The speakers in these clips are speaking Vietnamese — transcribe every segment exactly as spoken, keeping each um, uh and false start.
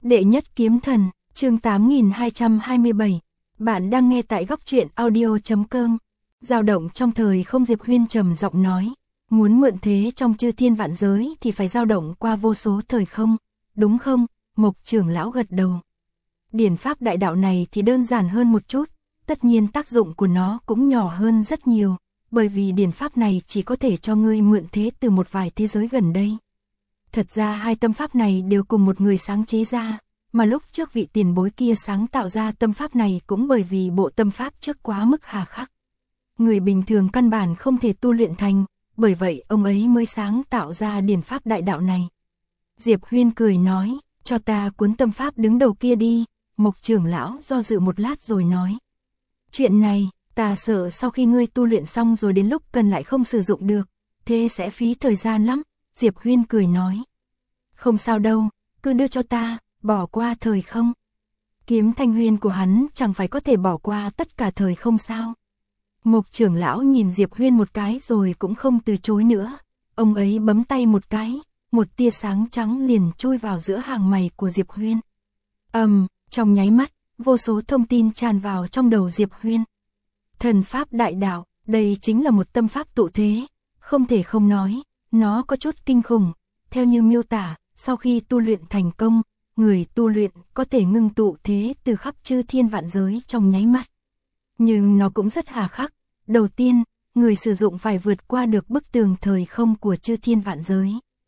Đệ nhất kiếm thần, chương tám nghìn hai trăm hai mươi bảy. Bạn đang nghe tại góc truyện audio chấm com. Dao động trong thời không, Diệp Huyên trầm giọng nói, muốn mượn thế trong chư thiên vạn giới thì phải dao động qua vô số thời không, đúng không? Mộc trưởng lão gật đầu. Điển pháp đại đạo này thì đơn giản hơn một chút, tất nhiên tác dụng của nó cũng nhỏ hơn rất nhiều, bởi vì điển pháp này chỉ có thể cho ngươi mượn thế từ một vài thế giới gần đây. Thật ra hai tâm pháp này đều cùng một người sáng chế ra, mà lúc trước vị tiền bối kia sáng tạo ra tâm pháp này cũng bởi vì bộ tâm pháp trước quá mức hà khắc. Người bình thường căn bản không thể tu luyện thành, bởi vậy ông ấy mới sáng tạo ra điển pháp đại đạo này. Diệp Huyên cười nói, cho ta cuốn tâm pháp đứng đầu kia đi. Mộc trưởng lão do dự một lát rồi nói, chuyện này, ta sợ sau khi ngươi tu luyện xong rồi đến lúc cần lại không sử dụng được, thế sẽ phí thời gian lắm. Diệp Huyên cười nói, không sao đâu, cứ đưa cho ta, bỏ qua thời không. Kiếm thanh huyên của hắn chẳng phải có thể bỏ qua tất cả thời không sao. Mộc trưởng lão nhìn Diệp Huyên một cái rồi cũng không từ chối nữa, ông ấy bấm tay một cái, một tia sáng trắng liền chui vào giữa hàng mày của Diệp Huyên. Ầm, um, trong nháy mắt, vô số thông tin tràn vào trong đầu Diệp Huyên. Thần pháp đại đạo, đây chính là một tâm pháp tụ thế, không thể không nói, nó có chút kinh khủng. Theo như miêu tả, sau khi tu luyện thành công, người tu luyện có thể ngưng tụ thế từ khắp chư thiên vạn giới trong nháy mắt. Nhưng nó cũng rất hà khắc. Đầu tiên, người sử dụng phải vượt qua được bức tường thời không của chư thiên vạn giới.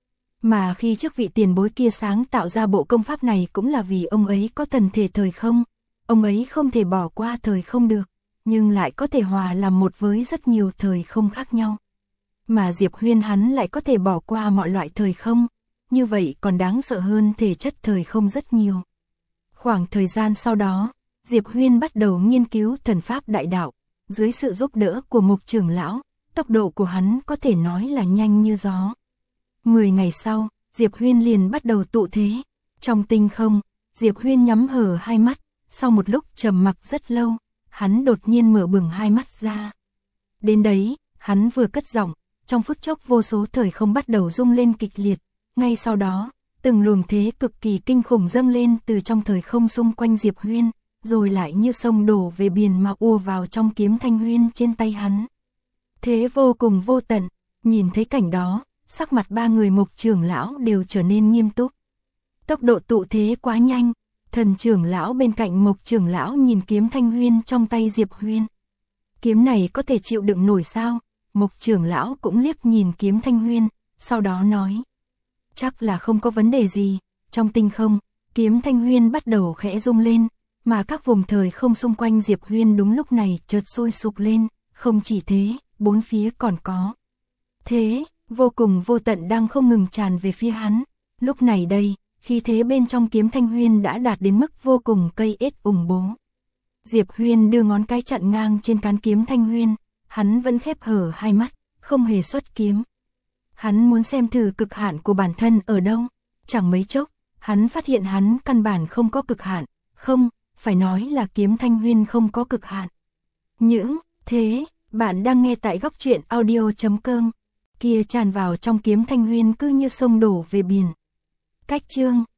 Mà khi trước vị tiền bối kia sáng tạo ra bộ công pháp này cũng là vì ông ấy có thần thể thời không. Ông ấy không thể bỏ qua thời không được, nhưng lại có thể hòa làm một với rất nhiều thời không khác nhau. Mà Diệp Huyên hắn lại có thể bỏ qua mọi loại thời không, như vậy còn đáng sợ hơn thể chất thời không rất nhiều. Khoảng thời gian sau đó, Diệp Huyên bắt đầu nghiên cứu thần pháp đại đạo, dưới sự giúp đỡ của Mộc trưởng lão, tốc độ của hắn có thể nói là nhanh như gió. Mười ngày sau, Diệp Huyên liền bắt đầu tụ thế. Trong tinh không, Diệp Huyên nhắm hờ hai mắt, sau một lúc trầm mặc rất lâu, hắn đột nhiên mở bừng hai mắt ra. Đến đấy, hắn vừa cất giọng, trong phút chốc vô số thời không bắt đầu rung lên kịch liệt. Ngay sau đó, từng luồng thế cực kỳ kinh khủng dâng lên từ trong thời không xung quanh Diệp Huyên, rồi lại như sông đổ về biển mà ùa vào trong kiếm thanh huyên trên tay hắn. Thế vô cùng vô tận, nhìn thấy cảnh đó, sắc mặt ba người Mộc trưởng lão đều trở nên nghiêm túc. Tốc độ tụ thế quá nhanh, thần trưởng lão bên cạnh Mộc trưởng lão nhìn kiếm thanh huyên trong tay Diệp Huyên. Kiếm này có thể chịu đựng nổi sao? Mộc trưởng lão cũng liếc nhìn kiếm thanh huyên, sau đó nói, chắc là không có vấn đề gì. Trong tinh không, kiếm thanh huyên bắt đầu khẽ rung lên, mà các vùng thời không xung quanh Diệp Huyên đúng lúc này chợt sôi sục lên. Không chỉ thế, bốn phía còn có thế vô cùng vô tận đang không ngừng tràn về phía hắn. Lúc này đây, khí thế bên trong kiếm thanh huyên đã đạt đến mức vô cùng cây ết ủng bố. Diệp Huyên đưa ngón cái chặn ngang trên cán kiếm thanh huyên, hắn vẫn khép hở hai mắt, không hề xuất kiếm. Hắn muốn xem thử cực hạn của bản thân ở đâu. Chẳng mấy chốc, hắn phát hiện hắn căn bản không có cực hạn, không, phải nói là kiếm thanh huyên không có cực hạn. Những thế, bạn đang nghe tại góc truyện audio chấm com. Kia tràn vào trong kiếm thanh huyên cứ như sông đổ về biển. Cách chương